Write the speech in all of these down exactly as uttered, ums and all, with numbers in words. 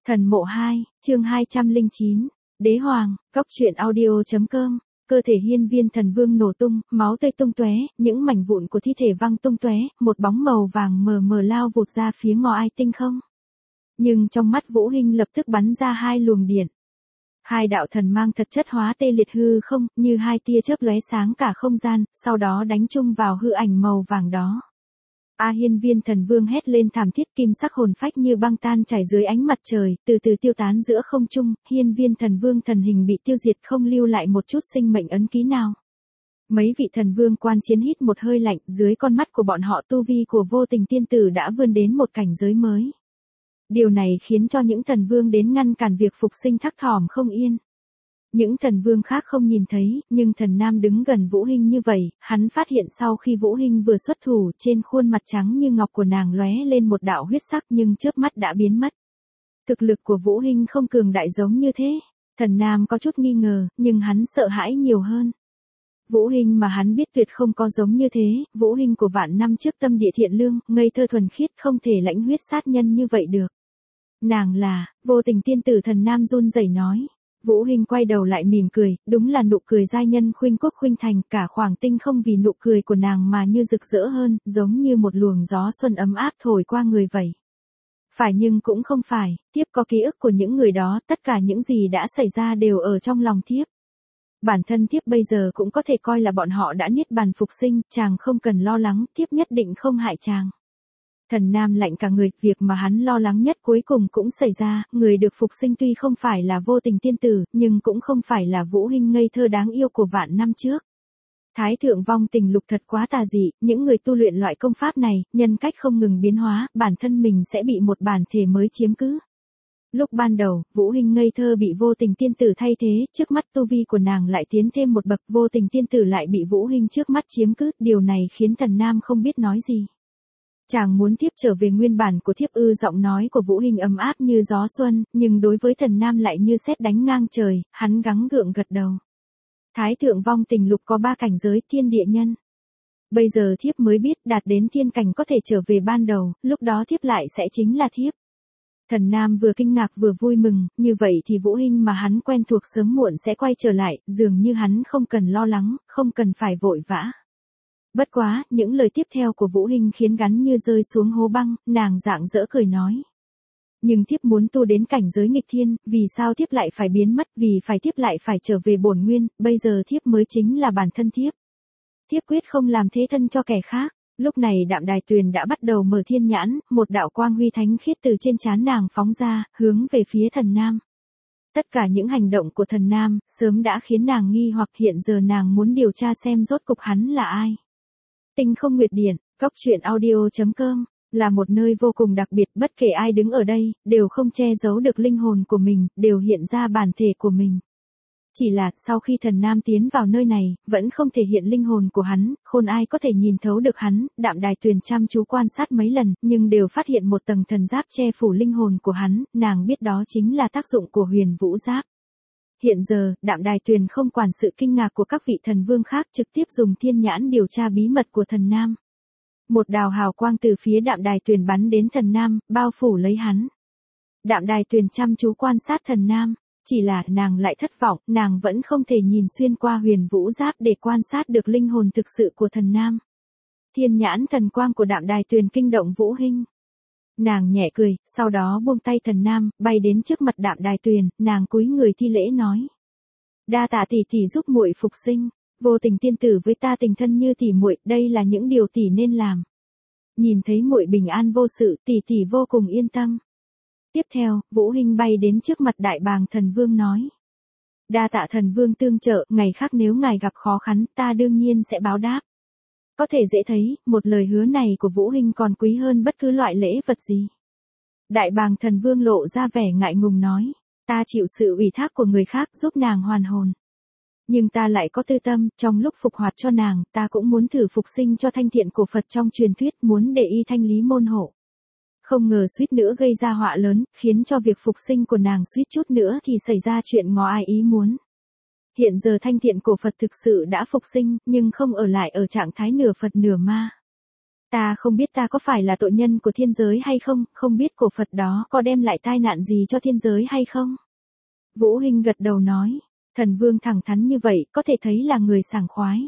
Thần mộ hai, chương hai trăm lẻ chín, Đế Hoàng, Cóc truyện audio.com, cơ thể hiên viên thần vương nổ tung, máu tươi tung tóe, những mảnh vụn của thi thể văng tung tóe, một bóng màu vàng mờ mờ lao vụt ra phía ngõ ai tinh không. Nhưng trong mắt Vũ Hinh lập tức bắn ra hai luồng điện. Hai đạo thần mang thật chất hóa tê liệt hư không, như hai tia chớp lóe sáng cả không gian, sau đó đánh chung vào hư ảnh màu vàng đó. A hiên viên thần vương hét lên thảm thiết, kim sắc hồn phách như băng tan chảy dưới ánh mặt trời, từ từ tiêu tán giữa không trung, hiên viên thần vương thần hình bị tiêu diệt không lưu lại một chút sinh mệnh ấn ký nào. Mấy vị thần vương quan chiến hít một hơi lạnh, dưới con mắt của bọn họ tu vi của vô tình tiên tử đã vươn đến một cảnh giới mới. Điều này khiến cho những thần vương đến ngăn cản việc phục sinh thắc thỏm không yên. Những thần vương khác không nhìn thấy, nhưng thần nam đứng gần Vũ Hinh như vậy, hắn phát hiện sau khi Vũ Hinh vừa xuất thủ, trên khuôn mặt trắng như ngọc của nàng lóe lên một đạo huyết sắc nhưng chớp mắt đã biến mất. Thực lực của Vũ Hinh không cường đại giống như thế. Thần nam có chút nghi ngờ, nhưng hắn sợ hãi nhiều hơn. Vũ Hinh mà hắn biết tuyệt không có giống như thế, Vũ Hinh của vạn năm trước tâm địa thiện lương, ngây thơ thuần khiết, không thể lãnh huyết sát nhân như vậy được. Nàng là, vô tình tiên tử, thần nam run rẩy nói. Vũ Hinh quay đầu lại mỉm cười, đúng là nụ cười giai nhân khuynh quốc khuynh thành, cả khoảng tinh không vì nụ cười của nàng mà như rực rỡ hơn, giống như một luồng gió xuân ấm áp thổi qua người vậy. Phải nhưng cũng không phải, thiếp có ký ức của những người đó, tất cả những gì đã xảy ra đều ở trong lòng thiếp. Bản thân thiếp bây giờ cũng có thể coi là bọn họ đã niết bàn phục sinh, chàng không cần lo lắng, thiếp nhất định không hại chàng. Thần nam lạnh cả người, việc mà hắn lo lắng nhất cuối cùng cũng xảy ra, người được phục sinh tuy không phải là vô tình tiên tử, nhưng cũng không phải là Vũ Hinh ngây thơ đáng yêu của vạn năm trước. Thái thượng vong tình lục thật quá tà dị, những người tu luyện loại công pháp này, nhân cách không ngừng biến hóa, bản thân mình sẽ bị một bản thể mới chiếm cứ. Lúc ban đầu, Vũ Hinh ngây thơ bị vô tình tiên tử thay thế, trước mắt tu vi của nàng lại tiến thêm một bậc, vô tình tiên tử lại bị Vũ Hinh trước mắt chiếm cứ, điều này khiến thần nam không biết nói gì. Chàng muốn thiếp trở về nguyên bản của thiếp ư? Giọng nói của Vũ Hinh ấm áp như gió xuân, nhưng đối với thần nam lại như sét đánh ngang trời, hắn gắng gượng gật đầu. Thái thượng vong tình lục có ba cảnh giới, thiên địa nhân. Bây giờ thiếp mới biết đạt đến thiên cảnh có thể trở về ban đầu, lúc đó thiếp lại sẽ chính là thiếp. Thần nam vừa kinh ngạc vừa vui mừng, như vậy thì Vũ Hinh mà hắn quen thuộc sớm muộn sẽ quay trở lại, dường như hắn không cần lo lắng, không cần phải vội vã. Bất quá, những lời tiếp theo của Vũ Hinh khiến gắn như rơi xuống hố băng, nàng rạng rỡ cười nói. Nhưng thiếp muốn tu đến cảnh giới nghịch thiên, vì sao thiếp lại phải biến mất, vì phải thiếp lại phải trở về bổn nguyên, bây giờ thiếp mới chính là bản thân thiếp. Thiếp quyết không làm thế thân cho kẻ khác. Lúc này Đạm Đài Tuyền đã bắt đầu mở thiên nhãn, một đạo quang huy thánh khiết từ trên trán nàng phóng ra, hướng về phía thần nam. Tất cả những hành động của thần nam, sớm đã khiến nàng nghi hoặc, hiện giờ nàng muốn điều tra xem rốt cục hắn là ai. Tinh không nguyệt điện, Cóc truyện audio.com, là một nơi vô cùng đặc biệt, bất kể ai đứng ở đây, đều không che giấu được linh hồn của mình, đều hiện ra bản thể của mình. Chỉ là, sau khi thần nam tiến vào nơi này, vẫn không thể hiện linh hồn của hắn, khôn ai có thể nhìn thấu được hắn. Đạm Đài Tuyền chăm chú quan sát mấy lần, nhưng đều phát hiện một tầng thần giáp che phủ linh hồn của hắn, nàng biết đó chính là tác dụng của huyền vũ giáp. Hiện giờ, Đạm Đài Tuyền không quản sự kinh ngạc của các vị thần vương khác, trực tiếp dùng thiên nhãn điều tra bí mật của thần nam. Một đào hào quang từ phía Đạm Đài Tuyền bắn đến thần nam, bao phủ lấy hắn. Đạm Đài Tuyền chăm chú quan sát thần nam, chỉ là nàng lại thất vọng, nàng vẫn không thể nhìn xuyên qua huyền vũ giáp để quan sát được linh hồn thực sự của thần nam. Thiên nhãn thần quang của Đạm Đài Tuyền kinh động Vũ Hinh. Nàng nhẹ cười, sau đó buông tay thần nam, bay đến trước mặt Đạm Đài Tuyền, nàng cúi người thi lễ nói. Đa tạ tỷ tỷ giúp muội phục sinh, vô tình tiên tử với ta tình thân như tỷ muội, đây là những điều tỷ nên làm. Nhìn thấy muội bình an vô sự, tỷ tỷ vô cùng yên tâm. Tiếp theo, Vũ Hinh bay đến trước mặt Đại Bàng thần vương nói. Đa tạ thần vương tương trợ, ngày khác nếu ngài gặp khó khăn, ta đương nhiên sẽ báo đáp. Có thể dễ thấy, một lời hứa này của Vũ Hinh còn quý hơn bất cứ loại lễ vật gì. Đại Bàng thần vương lộ ra vẻ ngại ngùng nói, ta chịu sự ủy thác của người khác giúp nàng hoàn hồn. Nhưng ta lại có tư tâm, trong lúc phục hoạt cho nàng, ta cũng muốn thử phục sinh cho thanh thiện của Phật trong truyền thuyết, muốn để y thanh lý môn hộ. Không ngờ suýt nữa gây ra họa lớn, khiến cho việc phục sinh của nàng suýt chút nữa thì xảy ra chuyện ngó ai ý muốn. Hiện giờ thanh thiện cổ Phật thực sự đã phục sinh, nhưng không ở lại ở trạng thái nửa Phật nửa ma. Ta không biết ta có phải là tội nhân của thiên giới hay không, không biết cổ Phật đó có đem lại tai nạn gì cho thiên giới hay không. Vũ Hinh gật đầu nói, thần vương thẳng thắn như vậy, có thể thấy là người sảng khoái.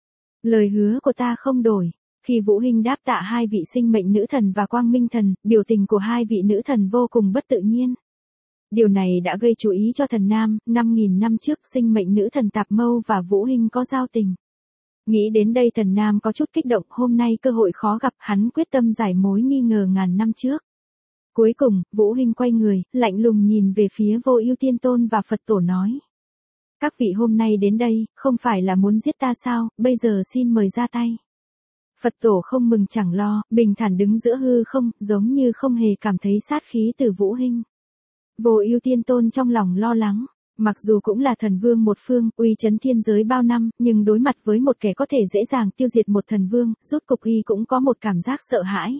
Lời hứa của ta không đổi. Khi Vũ Hinh đáp tạ hai vị sinh mệnh nữ thần và quang minh thần, biểu tình của hai vị nữ thần vô cùng bất tự nhiên. Điều này đã gây chú ý cho thần nam, năm nghìn năm trước sinh mệnh nữ thần Tạp Mâu và Vũ Hinh có giao tình. Nghĩ đến đây thần nam có chút kích động, hôm nay cơ hội khó gặp, hắn quyết tâm giải mối nghi ngờ ngàn năm trước. Cuối cùng, Vũ Hinh quay người, lạnh lùng nhìn về phía Vô Ưu Tiên Tôn và Phật Tổ nói. Các vị hôm nay đến đây, không phải là muốn giết ta sao, bây giờ xin mời ra tay. Phật Tổ không mừng chẳng lo, bình thản đứng giữa hư không, giống như không hề cảm thấy sát khí từ Vũ Hinh. Vô Ưu Tiên Tôn trong lòng lo lắng, mặc dù cũng là thần vương một phương, uy chấn thiên giới bao năm, nhưng đối mặt với một kẻ có thể dễ dàng tiêu diệt một thần vương, rốt cục y cũng có một cảm giác sợ hãi.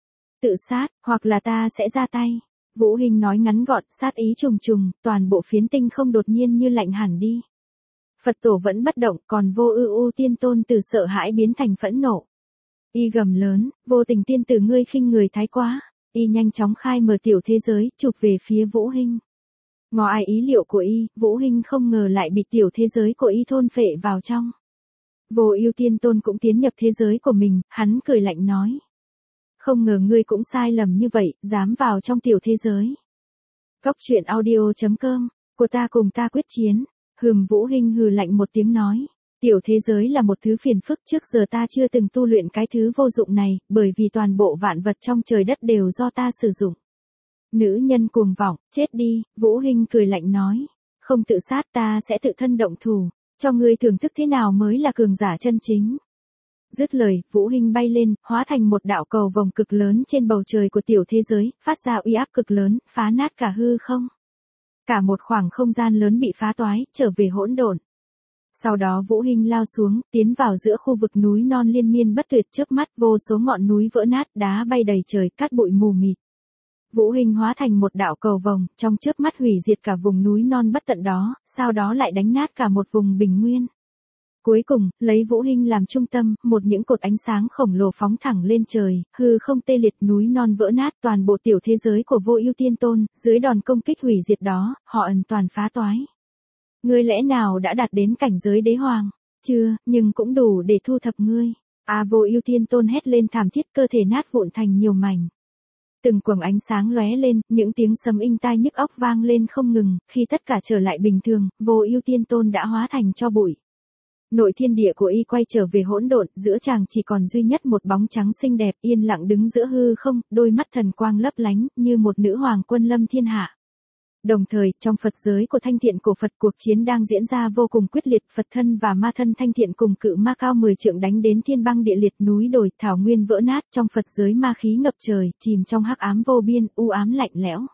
Tự sát, hoặc là ta sẽ ra tay. Vũ Hinh nói ngắn gọn, sát ý trùng trùng, toàn bộ phiến tinh không đột nhiên như lạnh hẳn đi. Phật Tổ vẫn bất động, còn Vô Ưu Tiên Tôn từ sợ hãi biến thành phẫn nộ. Y gầm lớn, vô tình tiên tử ngươi khinh người thái quá. Y nhanh chóng khai mở tiểu thế giới, chụp về phía Vũ Hinh. Ngoài ý liệu của y, Vũ Hinh không ngờ lại bị tiểu thế giới của y thôn phệ vào trong. Vô Ưu Tiên Tôn cũng tiến nhập thế giới của mình, hắn cười lạnh nói. Không ngờ ngươi cũng sai lầm như vậy, dám vào trong tiểu thế giới. Góc truyện audio chấm com, của ta cùng ta quyết chiến. Hừm, Vũ Hinh hừ lạnh một tiếng nói. Tiểu thế giới là một thứ phiền phức, trước giờ ta chưa từng tu luyện cái thứ vô dụng này, bởi vì toàn bộ vạn vật trong trời đất đều do ta sử dụng. Nữ nhân cuồng vọng, chết đi, Vũ Hinh cười lạnh nói. Không tự sát ta sẽ tự thân động thủ, cho ngươi thưởng thức thế nào mới là cường giả chân chính. Dứt lời, Vũ Hinh bay lên, hóa thành một đạo cầu vồng cực lớn trên bầu trời của tiểu thế giới, phát ra uy áp cực lớn, phá nát cả hư không. Cả một khoảng không gian lớn bị phá toái, trở về hỗn độn. Sau đó Vũ Hinh lao xuống, tiến vào giữa khu vực núi non liên miên bất tuyệt, chớp mắt vô số ngọn núi vỡ nát, đá bay đầy trời, cát bụi mù mịt. Vũ Hinh hóa thành một đạo cầu vồng, trong chớp mắt hủy diệt cả vùng núi non bất tận đó, sau đó lại đánh nát cả một vùng bình nguyên. Cuối cùng, lấy Vũ Hinh làm trung tâm, một những cột ánh sáng khổng lồ phóng thẳng lên trời, hư không tê liệt, núi non vỡ nát, toàn bộ tiểu thế giới của Vô Ưu Tiên Tôn, dưới đòn công kích hủy diệt đó, họ ẩn toàn phá toái. Ngươi lẽ nào đã đạt đến cảnh giới đế hoàng? Chưa, nhưng cũng đủ để thu thập ngươi. A Vô Ưu Tiên Tôn hét lên thảm thiết, cơ thể nát vụn thành nhiều mảnh. Từng quầng ánh sáng lóe lên, những tiếng sấm inh tai nhức óc vang lên không ngừng, khi tất cả trở lại bình thường, Vô Ưu Tiên Tôn đã hóa thành tro bụi. Nội thiên địa của y quay trở về hỗn độn, giữa chàng chỉ còn duy nhất một bóng trắng xinh đẹp, yên lặng đứng giữa hư không, đôi mắt thần quang lấp lánh, như một nữ hoàng quân lâm thiên hạ. Đồng thời, trong Phật giới của Thanh Thiện cổ Phật, cuộc chiến đang diễn ra vô cùng quyết liệt, Phật thân và ma thân Thanh Thiện cùng cự ma cao mười trượng đánh đến thiên băng địa liệt, núi đồi, thảo nguyên vỡ nát, trong Phật giới ma khí ngập trời, chìm trong hắc ám vô biên, u ám lạnh lẽo.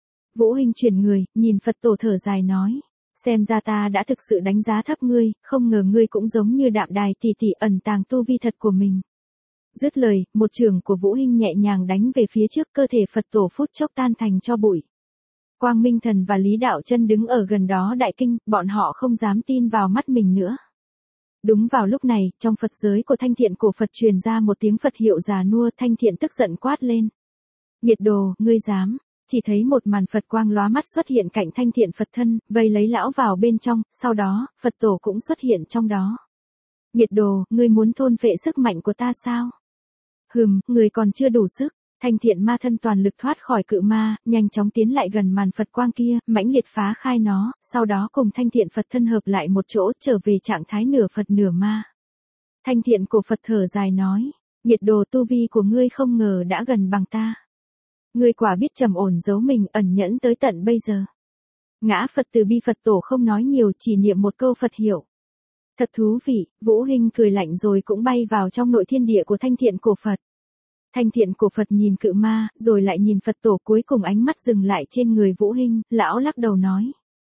Vũ Hinh chuyển người, nhìn Phật Tổ thở dài nói. Xem ra ta đã thực sự đánh giá thấp ngươi, không ngờ ngươi cũng giống như Đạm Đài tỷ tỷ ẩn tàng tu vi thật của mình. Dứt lời, một chưởng của Vũ Hinh nhẹ nhàng đánh về phía trước, cơ thể Phật Tổ phút chốc tan thành tro bụi. Quang Minh Thần và Lý Đạo Chân đứng ở gần đó đại kinh, bọn họ không dám tin vào mắt mình nữa. Đúng vào lúc này, trong Phật giới của Thanh Thiện cổ Phật truyền ra một tiếng Phật hiệu già nua, Thanh Thiện tức giận quát lên. Nghiệt đồ, ngươi dám. Chỉ thấy một màn Phật quang lóa mắt xuất hiện cạnh Thanh Thiện Phật thân, vây lấy lão vào bên trong, sau đó, Phật Tổ cũng xuất hiện trong đó. Nghiệt đồ, ngươi muốn thôn phệ sức mạnh của ta sao? Hừm, ngươi còn chưa đủ sức. Thanh Thiện ma thân toàn lực thoát khỏi cự ma, nhanh chóng tiến lại gần màn Phật quang kia, mãnh liệt phá khai nó, sau đó cùng Thanh Thiện Phật thân hợp lại một chỗ, trở về trạng thái nửa Phật nửa ma. Thanh Thiện cổ Phật thở dài nói, nghiệt đồ, tu vi của ngươi không ngờ đã gần bằng ta. Ngươi quả biết trầm ổn giấu mình, ẩn nhẫn tới tận bây giờ. Ngã Phật từ bi. Phật Tổ không nói nhiều, chỉ niệm một câu Phật hiệu. Thật thú vị. Vũ Hinh cười lạnh rồi cũng bay vào trong nội thiên địa của Thanh Thiện cổ Phật. Thanh Thiện cổ Phật nhìn cự ma, rồi lại nhìn Phật Tổ, cuối cùng ánh mắt dừng lại trên người Vũ Hinh, lão lắc đầu nói.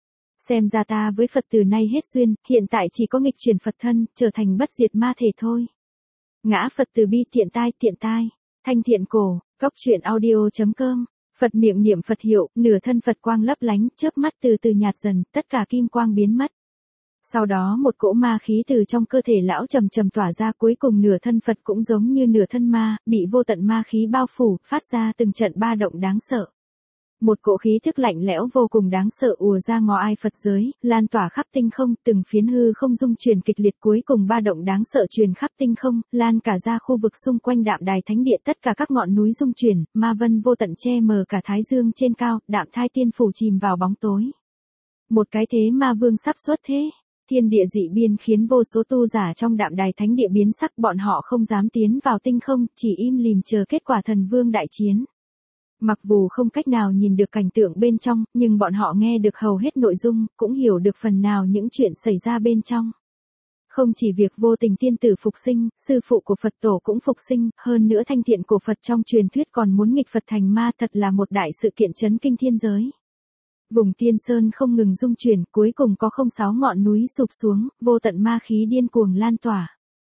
Xem ra ta với Phật từ nay hết duyên, hiện tại chỉ có nghịch chuyển Phật thân, trở thành bất diệt ma thể thôi. Ngã Phật từ bi. Tiện tai, tiện tai. Thanh Thiện cổ, góc truyện audio chấm com. Phật miệng niệm Phật hiệu, nửa thân Phật quang lấp lánh, chớp mắt từ từ nhạt dần, tất cả kim quang biến mất. Sau đó một cỗ ma khí từ trong cơ thể lão trầm trầm tỏa ra, cuối cùng nửa thân Phật cũng giống như nửa thân ma, bị vô tận ma khí bao phủ, phát ra từng trận ba động đáng sợ. Một cỗ khí thức lạnh lẽo vô cùng đáng sợ ùa ra ngõ ai Phật giới, lan tỏa khắp tinh không, từng phiến hư không rung chuyển kịch liệt, cuối cùng ba động đáng sợ truyền khắp tinh không, lan cả ra khu vực xung quanh Đạm Đài Thánh Địa, tất cả các ngọn núi rung chuyển, ma vân vô tận che mờ cả thái dương trên cao, Đạm Thai Tiên phủ chìm vào bóng tối. Một cái thế ma vương sắp xuất thế. Thiên địa dị biên khiến vô số tu giả trong Đạm Đài Thánh Địa biến sắc, bọn họ không dám tiến vào tinh không, chỉ im lìm chờ kết quả thần vương đại chiến. Mặc dù không cách nào nhìn được cảnh tượng bên trong, nhưng bọn họ nghe được hầu hết nội dung, cũng hiểu được phần nào những chuyện xảy ra bên trong. Không chỉ việc vô tình tiên tử phục sinh, sư phụ của Phật tổ cũng phục sinh, hơn nữa thanh thiện của Phật trong truyền thuyết còn muốn nghịch Phật thành ma, thật là một đại sự kiện chấn kinh thiên giới. Vùng Tiên Sơn không ngừng rung chuyển, cuối cùng có không sáu ngọn núi sụp xuống, vô tận ma khí điên cuồng lan tỏa.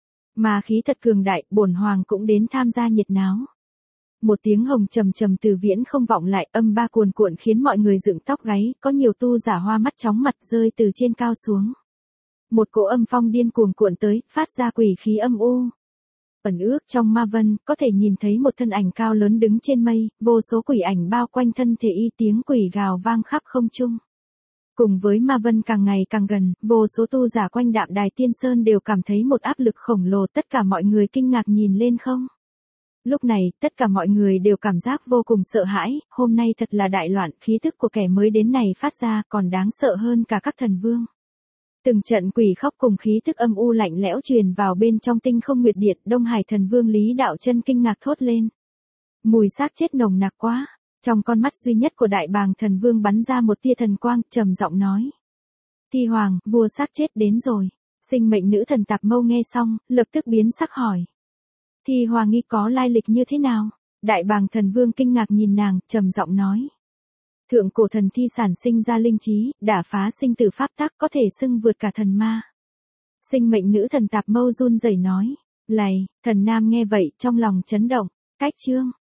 Ma khí thật cường đại, bổn hoàng cũng đến tham gia nhiệt náo. Một tiếng hồng trầm trầm từ viễn không vọng lại, âm ba cuồn cuộn khiến mọi người dựng tóc gáy, có nhiều tu giả hoa mắt chóng mặt rơi từ trên cao xuống. Một cỗ âm phong điên cuồng cuộn tới, phát ra quỷ khí âm u. Ẩn ước trong ma vân, có thể nhìn thấy một thân ảnh cao lớn đứng trên mây, vô số quỷ ảnh bao quanh thân thể y, tiếng quỷ gào vang khắp không trung. Cùng với ma vân càng ngày càng gần, vô số tu giả quanh Đạm Đài Tiên Sơn đều cảm thấy một áp lực khổng lồ, tất cả mọi người kinh ngạc nhìn lên không. Lúc này, tất cả mọi người đều cảm giác vô cùng sợ hãi, hôm nay thật là đại loạn, khí thức của kẻ mới đến này phát ra còn đáng sợ hơn cả các thần vương. Từng trận quỷ khóc cùng khí thức âm u lạnh lẽo truyền vào bên trong tinh không nguyệt điện, Đông Hải thần vương Lý Đạo Chân kinh ngạc thốt lên. Mùi xác chết nồng nặc quá, trong con mắt duy nhất của Đại Bàng thần vương bắn ra một tia thần quang, trầm giọng nói. Thi Hoàng, vua xác chết đến rồi. Sinh mệnh nữ thần Tạp Mâu nghe xong, lập tức biến sắc hỏi. Thi Hoàng nghi có lai lịch như thế nào? Đại Bàng thần vương kinh ngạc nhìn nàng, trầm giọng nói. Thượng cổ thần thi sản sinh ra linh trí, đả phá sinh tử pháp tắc, có thể xưng vượt cả thần ma. Sinh mệnh nữ thần Tạp Mâu run rẩy nói. Lạy, thần nam nghe vậy trong lòng chấn động. Cách chương.